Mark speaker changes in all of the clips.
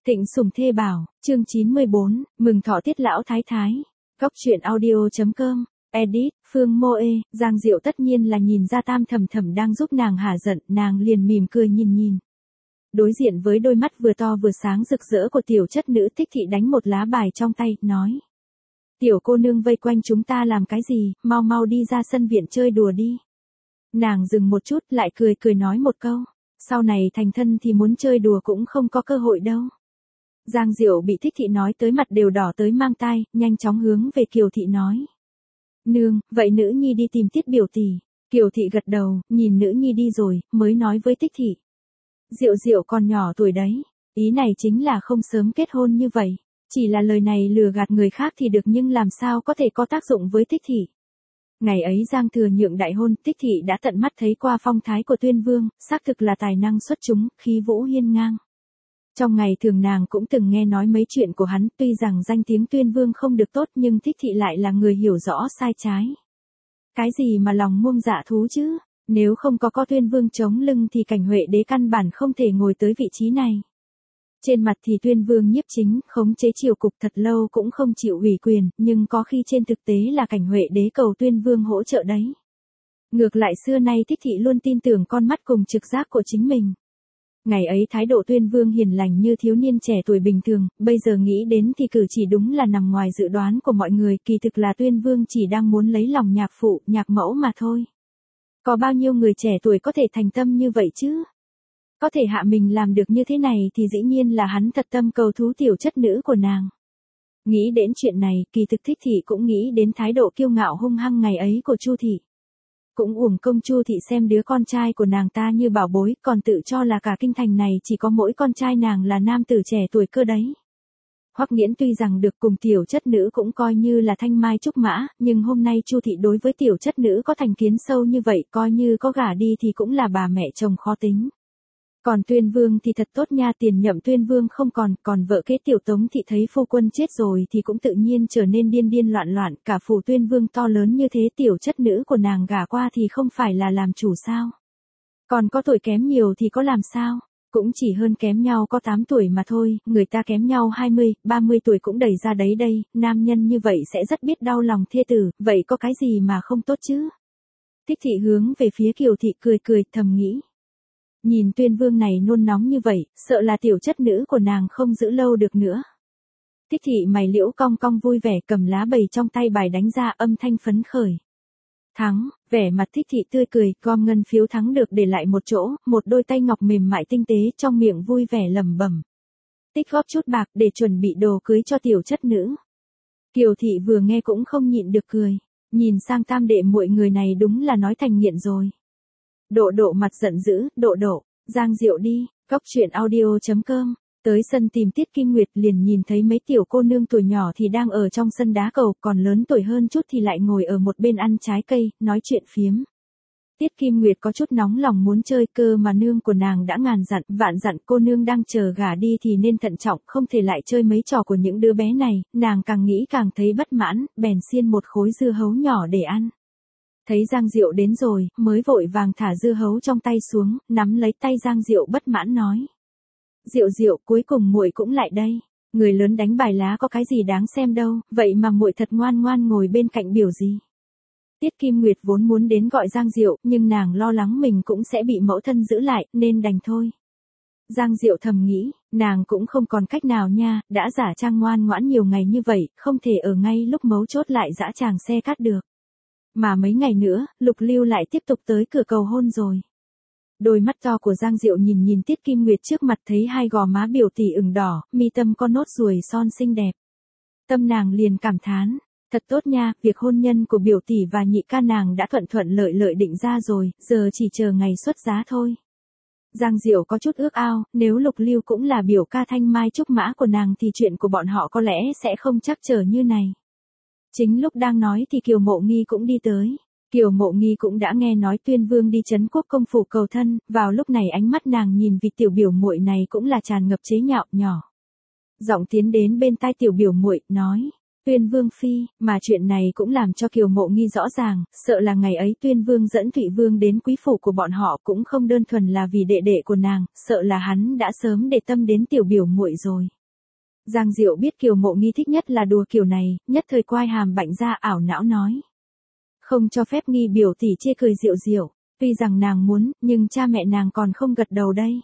Speaker 1: Tịnh Sủng Thê Bảo, chương 94, mừng thọ tiết lão thái thái. Góc truyện audio.com, edit, Phương Mô Ê, Giang Diệu tất nhiên là nhìn ra Tam Thẩm Thẩm đang giúp nàng hả giận, nàng liền mỉm cười nhìn. Đối diện với đôi mắt vừa to vừa sáng rực rỡ của tiểu chất nữ, Thích Thị đánh một lá bài trong tay, nói. Tiểu cô nương vây quanh chúng ta làm cái gì, mau đi ra sân viện chơi đùa đi. Nàng dừng một chút lại cười nói một câu. Sau này thành thân thì muốn chơi đùa cũng không có cơ hội đâu. Giang Diệu bị Thích Thị nói tới mặt đều đỏ tới mang tai, nhanh chóng hướng về Kiều Thị nói. Nương, vậy nữ nhi đi tìm Tiết biểu tỷ. Kiều Thị gật đầu, nhìn nữ nhi đi rồi, mới nói với Thích Thị. Diệu còn nhỏ tuổi đấy, ý này chính là không sớm kết hôn như vậy. Chỉ là lời này lừa gạt người khác thì được nhưng làm sao có thể có tác dụng với Thích Thị. Ngày ấy Giang Thừa nhượng đại hôn, Thích Thị đã tận mắt thấy qua phong thái của Tuyên Vương, xác thực là tài năng xuất chúng, khí vũ hiên ngang. Trong ngày thường nàng cũng từng nghe nói mấy chuyện của hắn, tuy rằng danh tiếng Tuyên Vương không được tốt nhưng Thích Thị lại là người hiểu rõ sai trái. Cái gì mà lòng muông dạ thú chứ, nếu không có Tuyên Vương chống lưng thì Cảnh Huệ đế căn bản không thể ngồi tới vị trí này. Trên mặt thì Tuyên Vương nhiếp chính, khống chế triều cục thật lâu cũng không chịu ủy quyền, nhưng có khi trên thực tế là Cảnh Huệ đế cầu Tuyên Vương hỗ trợ đấy. Ngược lại xưa nay Thích Thị luôn tin tưởng con mắt cùng trực giác của chính mình. Ngày ấy thái độ Tuyên Vương hiền lành như thiếu niên trẻ tuổi bình thường, bây giờ nghĩ đến thì cử chỉ đúng là nằm ngoài dự đoán của mọi người, kỳ thực là Tuyên Vương chỉ đang muốn lấy lòng nhạc phụ, nhạc mẫu mà thôi. Có bao nhiêu người trẻ tuổi có thể thành tâm như vậy chứ? Có thể hạ mình làm được như thế này thì dĩ nhiên là hắn thật tâm cầu thú tiểu chất nữ của nàng. Nghĩ đến chuyện này, kỳ thực Thích Thị cũng nghĩ đến thái độ kiêu ngạo hung hăng ngày ấy của Chu Thị. Cũng uổng công Chu Thị xem đứa con trai của nàng ta như bảo bối, còn tự cho là cả kinh thành này chỉ có mỗi con trai nàng là nam tử trẻ tuổi cơ đấy. Hoắc Nghiễn tuy rằng được cùng tiểu chất nữ cũng coi như là thanh mai trúc mã, nhưng hôm nay Chu Thị đối với tiểu chất nữ có thành kiến sâu như vậy, coi như có gả đi thì cũng là bà mẹ chồng khó tính. Còn Tuyên Vương thì thật tốt nha, tiền nhậm Tuyên Vương không còn vợ kế tiểu Tống Thị thấy phu quân chết rồi thì cũng tự nhiên trở nên điên loạn, cả phủ Tuyên Vương to lớn như thế tiểu chất nữ của nàng gả qua thì không phải là làm chủ sao? Còn có tuổi kém nhiều thì có làm sao? Cũng chỉ hơn kém nhau có 8 tuổi mà thôi, người ta kém nhau 20, 30 tuổi cũng đẩy ra đấy đây, nam nhân như vậy sẽ rất biết đau lòng thê tử, vậy có cái gì mà không tốt chứ? Thích Thị hướng về phía Kiều Thị cười thầm nghĩ. Nhìn Tuyên Vương này nôn nóng như vậy, sợ là tiểu chất nữ của nàng không giữ lâu được nữa. Thích Thị mày liễu cong vui vẻ cầm lá bầy trong tay bài đánh ra âm thanh phấn khởi. Thắng, vẻ mặt Thích Thị tươi cười, gom ngân phiếu thắng được để lại một chỗ, một đôi tay ngọc mềm mại tinh tế trong miệng vui vẻ lẩm bẩm. Tích góp chút bạc để chuẩn bị đồ cưới cho tiểu chất nữ. Kiều Thị vừa nghe cũng không nhịn được cười, nhìn sang tam đệ muội người này đúng là nói thành nghiện rồi. Độ mặt giận dữ, độ, Giang Diệu đi, góc truyện audio.com, tới sân tìm Tiết Kim Nguyệt liền nhìn thấy mấy tiểu cô nương tuổi nhỏ thì đang ở trong sân đá cầu, còn lớn tuổi hơn chút thì lại ngồi ở một bên ăn trái cây, nói chuyện phiếm. Tiết Kim Nguyệt có chút nóng lòng muốn chơi cơ mà nương của nàng đã ngàn dặn, vạn dặn cô nương đang chờ gả đi thì nên thận trọng, không thể lại chơi mấy trò của những đứa bé này, nàng càng nghĩ càng thấy bất mãn, bèn xiên một khối dưa hấu nhỏ để ăn. Thấy Giang Diệu đến rồi, mới vội vàng thả dưa hấu trong tay xuống, nắm lấy tay Giang Diệu bất mãn nói. Diệu, cuối cùng muội cũng lại đây. Người lớn đánh bài lá có cái gì đáng xem đâu, vậy mà muội thật ngoan ngồi bên cạnh biểu gì. Tiết Kim Nguyệt vốn muốn đến gọi Giang Diệu, nhưng nàng lo lắng mình cũng sẽ bị mẫu thân giữ lại, nên đành thôi. Giang Diệu thầm nghĩ, nàng cũng không còn cách nào nha, đã giả trang ngoan ngoãn nhiều ngày như vậy, không thể ở ngay lúc mấu chốt lại dã tràng xe cát được. Mà mấy ngày nữa, Lục Lưu lại tiếp tục tới cửa cầu hôn rồi. Đôi mắt to của Giang Diệu nhìn Tiết Kim Nguyệt trước mặt thấy hai gò má biểu tỷ ửng đỏ, mi tâm có nốt ruồi son xinh đẹp. Tâm nàng liền cảm thán, thật tốt nha, việc hôn nhân của biểu tỷ và nhị ca nàng đã thuận lợi định ra rồi, giờ chỉ chờ ngày xuất giá thôi. Giang Diệu có chút ước ao, nếu Lục Lưu cũng là biểu ca thanh mai trúc mã của nàng thì chuyện của bọn họ có lẽ sẽ không trắc trở như này. Chính lúc đang nói thì Kiều Mộ Nghi cũng đi tới. Kiều Mộ Nghi cũng đã nghe nói Tuyên Vương đi trấn quốc công phủ cầu thân, vào lúc này ánh mắt nàng nhìn vị tiểu biểu muội này cũng là tràn ngập chế nhạo nhỏ. Giọng tiến đến bên tai tiểu biểu muội nói, Tuyên Vương phi, mà chuyện này cũng làm cho Kiều Mộ Nghi rõ ràng, sợ là ngày ấy Tuyên Vương dẫn Thụy Vương đến quý phủ của bọn họ cũng không đơn thuần là vì đệ đệ của nàng, sợ là hắn đã sớm để tâm đến tiểu biểu muội rồi. Giang Diệu biết Kiều Mộ Nghi thích nhất là đùa kiểu này, nhất thời quai hàm bạnh ra ảo não nói. Không cho phép Nghi biểu tỷ chê cười Diệu Diệu, tuy rằng nàng muốn, nhưng cha mẹ nàng còn không gật đầu đây.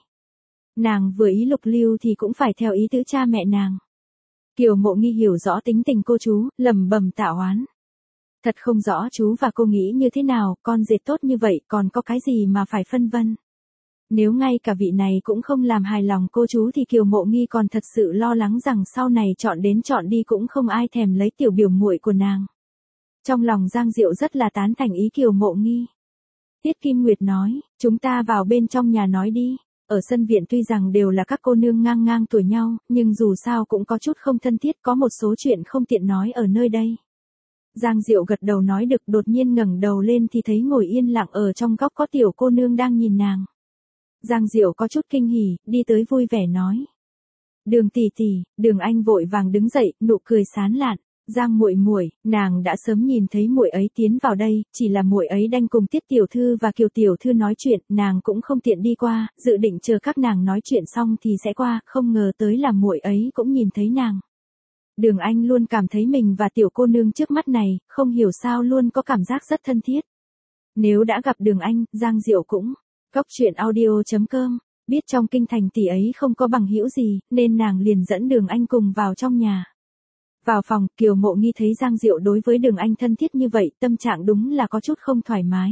Speaker 1: Nàng vừa ý lục lưu thì cũng phải theo ý tứ cha mẹ nàng. Kiều Mộ Nghi hiểu rõ tính tình cô chú, lẩm bẩm tạ oán. Thật không rõ chú và cô nghĩ như thế nào, con dệt tốt như vậy còn có cái gì mà phải phân vân. Nếu ngay cả vị này cũng không làm hài lòng cô chú thì Kiều Mộ Nghi còn thật sự lo lắng rằng sau này chọn đến chọn đi cũng không ai thèm lấy tiểu biểu muội của nàng. Trong lòng Giang Diệu rất là tán thành ý Kiều Mộ Nghi. Tiết Kim Nguyệt nói, chúng ta vào bên trong nhà nói đi. Ở sân viện tuy rằng đều là các cô nương ngang ngang tuổi nhau, nhưng dù sao cũng có chút không thân thiết, có một số chuyện không tiện nói ở nơi đây. Giang Diệu gật đầu nói được, đột nhiên ngẩng đầu lên thì thấy ngồi yên lặng ở trong góc có tiểu cô nương đang nhìn nàng. Giang Diệu có chút kinh hỉ, đi tới vui vẻ nói. Đường tỷ tỷ, Đường Anh vội vàng đứng dậy, nụ cười sán lạn. Giang muội muội, nàng đã sớm nhìn thấy muội ấy tiến vào đây, chỉ là muội ấy đang cùng Tiết tiểu thư và Kiều tiểu thư nói chuyện, nàng cũng không tiện đi qua, dự định chờ các nàng nói chuyện xong thì sẽ qua, không ngờ tới là muội ấy cũng nhìn thấy nàng. Đường Anh luôn cảm thấy mình và tiểu cô nương trước mắt này, không hiểu sao luôn có cảm giác rất thân thiết. Nếu đã gặp Đường Anh, Giang Diệu cũng. Cốc truyện audio.com, biết trong kinh thành tỷ ấy không có bằng hữu gì, nên nàng liền dẫn Đường Anh cùng vào trong nhà. Vào phòng, Kiều Mộ Nghi thấy Giang Diệu đối với Đường Anh thân thiết như vậy, tâm trạng đúng là có chút không thoải mái.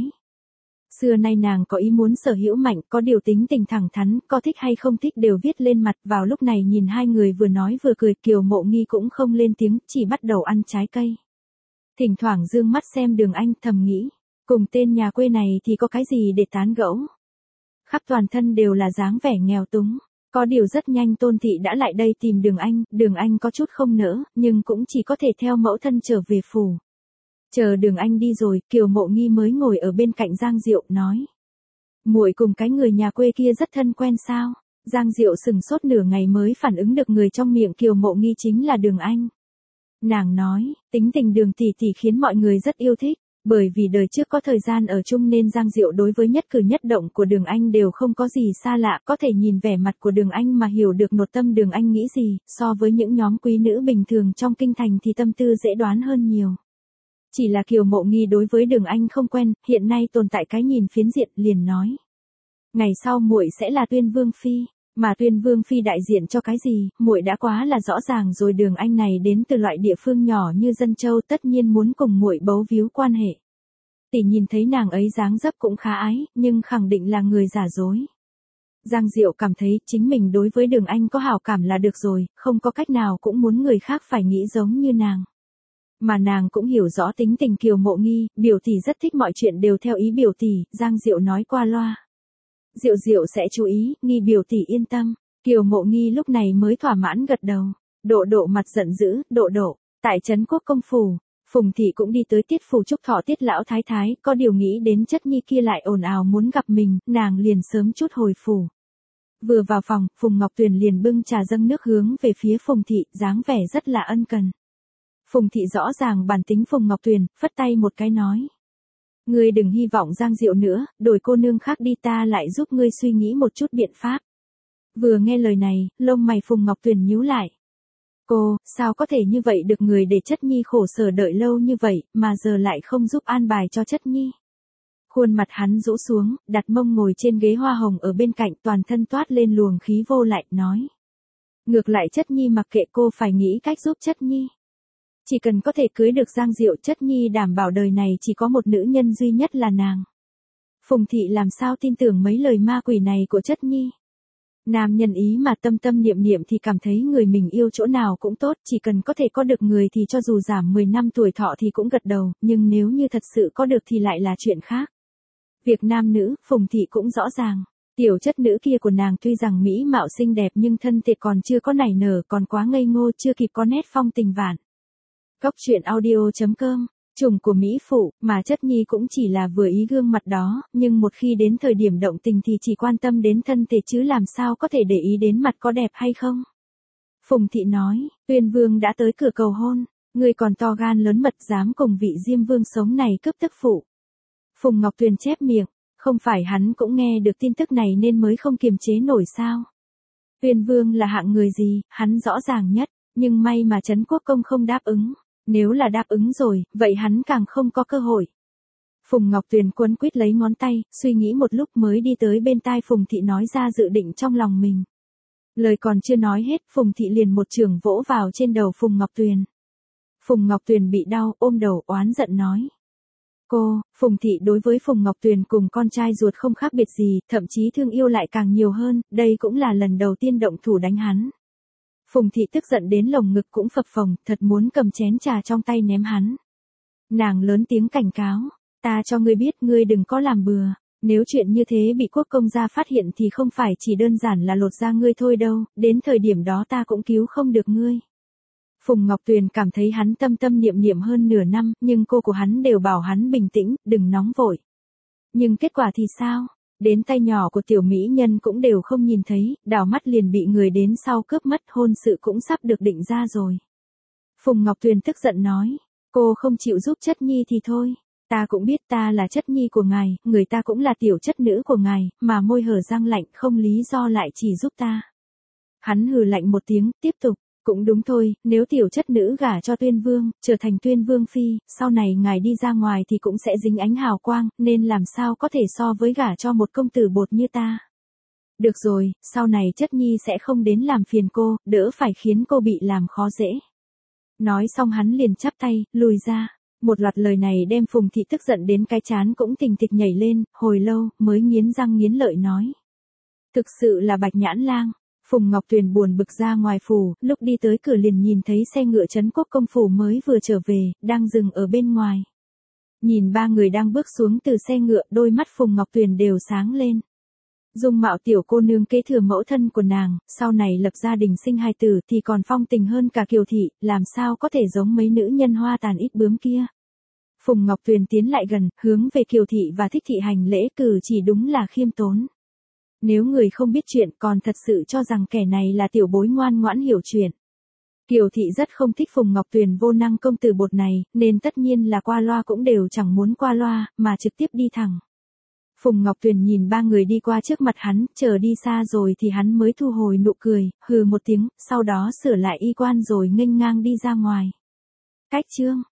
Speaker 1: Xưa nay nàng có ý muốn sở hữu mạnh, có điều tính tình thẳng thắn, có thích hay không thích đều viết lên mặt. Vào lúc này nhìn hai người vừa nói vừa cười, Kiều Mộ Nghi cũng không lên tiếng, chỉ bắt đầu ăn trái cây. Thỉnh thoảng dương mắt xem Đường Anh, thầm nghĩ, cùng tên nhà quê này thì có cái gì để tán gẫu. Khắp toàn thân đều là dáng vẻ nghèo túng. Có điều rất nhanh Tôn Thị đã lại đây tìm Đường Anh có chút không nỡ, nhưng cũng chỉ có thể theo mẫu thân trở về phủ. Chờ Đường Anh đi rồi, Kiều Mộ Nghi mới ngồi ở bên cạnh Giang Diệu, nói. Muội cùng cái người nhà quê kia rất thân quen sao? Giang Diệu sừng sốt nửa ngày mới phản ứng được người trong miệng Kiều Mộ Nghi chính là Đường Anh. Nàng nói, tính tình Đường tỷ tỷ khiến mọi người rất yêu thích. Bởi vì đời trước có thời gian ở chung nên Giang Diệu đối với nhất cử nhất động của Đường Anh đều không có gì xa lạ, có thể nhìn vẻ mặt của Đường Anh mà hiểu được nội tâm Đường Anh nghĩ gì, so với những nhóm quý nữ bình thường trong kinh thành thì tâm tư dễ đoán hơn nhiều. Chỉ là Kiều Mộ Nghi đối với Đường Anh không quen, hiện nay tồn tại cái nhìn phiến diện, liền nói. Ngày sau muội sẽ là Tuyên Vương phi, mà Tuyên Vương phi đại diện cho cái gì, muội đã quá là rõ ràng rồi. Đường Anh này đến từ loại địa phương nhỏ như Dân Châu, tất nhiên muốn cùng muội bấu víu quan hệ. Tỷ nhìn thấy nàng ấy dáng dấp cũng khá ái, nhưng khẳng định là người giả dối. Giang Diệu cảm thấy chính mình đối với Đường Anh có hảo cảm là được rồi, không có cách nào cũng muốn người khác phải nghĩ giống như nàng. Mà nàng cũng hiểu rõ tính tình Kiều Mộ Nghi, biểu tỷ rất thích mọi chuyện đều theo ý biểu tỷ, Giang Diệu nói qua loa. Diệu Diệu sẽ chú ý, Nghi biểu tỷ yên tâm. Kiều Mộ Nghi lúc này mới thỏa mãn gật đầu. Độ mặt giận dữ, độ, tại trấn Quốc công phủ, Phùng thị cũng đi tới Tiết phủ chúc thọ Tiết lão thái thái, có điều nghĩ đến chất nhi kia lại ồn ào muốn gặp mình, nàng liền sớm chút hồi phủ. Vừa vào phòng, Phùng Ngọc Tuyền liền bưng trà dâng nước hướng về phía Phùng thị, dáng vẻ rất là ân cần. Phùng thị rõ ràng bản tính Phùng Ngọc Tuyền, phất tay một cái nói. Ngươi đừng hy vọng Giang Diệu nữa, đổi cô nương khác đi, ta lại giúp ngươi suy nghĩ một chút biện pháp. Vừa nghe lời này, lông mày Phùng Ngọc Tuyền nhíu lại. Cô, sao có thể như vậy được, người để chất nhi khổ sở đợi lâu như vậy, mà giờ lại không giúp an bài cho chất nhi. Khuôn mặt hắn rũ xuống, đặt mông ngồi trên ghế hoa hồng ở bên cạnh, toàn thân toát lên luồng khí vô lại, nói. Ngược lại chất nhi mặc kệ, cô phải nghĩ cách giúp chất nhi. Chỉ cần có thể cưới được Giang Diệu, chất nhi đảm bảo đời này chỉ có một nữ nhân duy nhất là nàng. Phùng thị làm sao tin tưởng mấy lời ma quỷ này của chất nhi. Nam nhân ý mà tâm tâm niệm niệm thì cảm thấy người mình yêu chỗ nào cũng tốt, chỉ cần có thể có được người thì cho dù giảm 10 năm tuổi thọ thì cũng gật đầu, nhưng nếu như thật sự có được thì lại là chuyện khác. Việc nam nữ, Phùng thị cũng rõ ràng. Tiểu chất nữ kia của nàng tuy rằng mỹ mạo xinh đẹp nhưng thân thể còn chưa có nảy nở, còn quá ngây ngô, chưa kịp có nét phong tình vạn. Cốc truyện audio.com, chủng của Mỹ phụ, mà chất nhi cũng chỉ là vừa ý gương mặt đó, nhưng một khi đến thời điểm động tình thì chỉ quan tâm đến thân thể chứ làm sao có thể để ý đến mặt có đẹp hay không. Phùng thị nói, Tuyên Vương đã tới cửa cầu hôn, người còn to gan lớn mật dám cùng vị Diêm Vương sống này cướp tức phụ. Phùng Ngọc Tuyền chép miệng, không phải hắn cũng nghe được tin tức này nên mới không kiềm chế nổi sao. Tuyên Vương là hạng người gì, hắn rõ ràng nhất. Nhưng may mà Trấn Quốc Công không đáp ứng. Nếu là đáp ứng rồi, vậy hắn càng không có cơ hội. Phùng Ngọc Tuyền quấn quýt lấy ngón tay, suy nghĩ một lúc mới đi tới bên tai Phùng Thị nói ra dự định trong lòng mình. Lời còn chưa nói hết, Phùng Thị liền một chưởng vỗ vào trên đầu Phùng Ngọc Tuyền. Phùng Ngọc Tuyền bị đau, ôm đầu oán giận nói. Phùng Thị đối với Phùng Ngọc Tuyền cùng con trai ruột không khác biệt gì, thậm chí thương yêu lại càng nhiều hơn, đây cũng là lần đầu tiên động thủ đánh hắn. Phùng Thị tức giận đến lồng ngực cũng phập phồng, thật muốn cầm chén trà trong tay ném hắn. Nàng lớn tiếng cảnh cáo, ta cho ngươi biết ngươi đừng có làm bừa, nếu chuyện như thế bị quốc công gia phát hiện thì không phải chỉ đơn giản là lột da ngươi thôi đâu, đến thời điểm đó ta cũng cứu không được ngươi. Phùng Ngọc Tuyền cảm thấy hắn tâm tâm niệm niệm hơn nửa năm, nhưng cô của hắn đều bảo hắn bình tĩnh, đừng nóng vội. Nhưng kết quả thì sao? Đến tay nhỏ của tiểu mỹ nhân cũng đều không nhìn thấy, đảo mắt liền bị người đến sau cướp mất, hôn sự cũng sắp được định ra rồi. Phùng Ngọc Tuyền tức giận nói, cô không chịu giúp chất nhi thì thôi. Ta cũng biết ta là chất nhi của ngài, người ta cũng là tiểu chất nữ của ngài, mà môi hở răng lạnh không lý do lại chỉ giúp ta. Hắn hừ lạnh một tiếng, tiếp tục. Cũng đúng thôi, nếu tiểu chất nữ gả cho Tuyên Vương, trở thành Tuyên Vương phi, sau này ngài đi ra ngoài thì cũng sẽ dính ánh hào quang, nên làm sao có thể so với gả cho một công tử bột như ta. Được rồi, sau này chất nhi sẽ không đến làm phiền cô, đỡ phải khiến cô bị làm khó dễ. Nói xong hắn liền chắp tay, lùi ra. Một loạt lời này đem Phùng Thị tức giận đến cái trán cũng tình thịch nhảy lên, hồi lâu, mới nghiến răng nghiến lợi nói. Thực sự là Bạch Nhãn Lang. Phùng Ngọc Tuyền buồn bực ra ngoài phủ, lúc đi tới cửa liền nhìn thấy xe ngựa Trấn Quốc Công phủ mới vừa trở về, đang dừng ở bên ngoài. Nhìn ba người đang bước xuống từ xe ngựa, đôi mắt Phùng Ngọc Tuyền đều sáng lên. Dung mạo tiểu cô nương kế thừa mẫu thân của nàng, sau này lập gia đình sinh hài tử thì còn phong tình hơn cả Kiều Thị, làm sao có thể giống mấy nữ nhân hoa tàn ít bướm kia. Phùng Ngọc Tuyền tiến lại gần, hướng về Kiều Thị và Thích Thị hành lễ, cử chỉ đúng là khiêm tốn. Nếu người không biết chuyện còn thật sự cho rằng kẻ này là tiểu bối ngoan ngoãn hiểu chuyện. Kiều Thị rất không thích Phùng Ngọc Tuyền vô năng công tử bột này, nên tất nhiên là qua loa cũng đều chẳng muốn qua loa, mà trực tiếp đi thẳng. Phùng Ngọc Tuyền nhìn ba người đi qua trước mặt hắn, chờ đi xa rồi thì hắn mới thu hồi nụ cười, hừ một tiếng, sau đó sửa lại y quan rồi nghênh ngang đi ra ngoài. Cách chương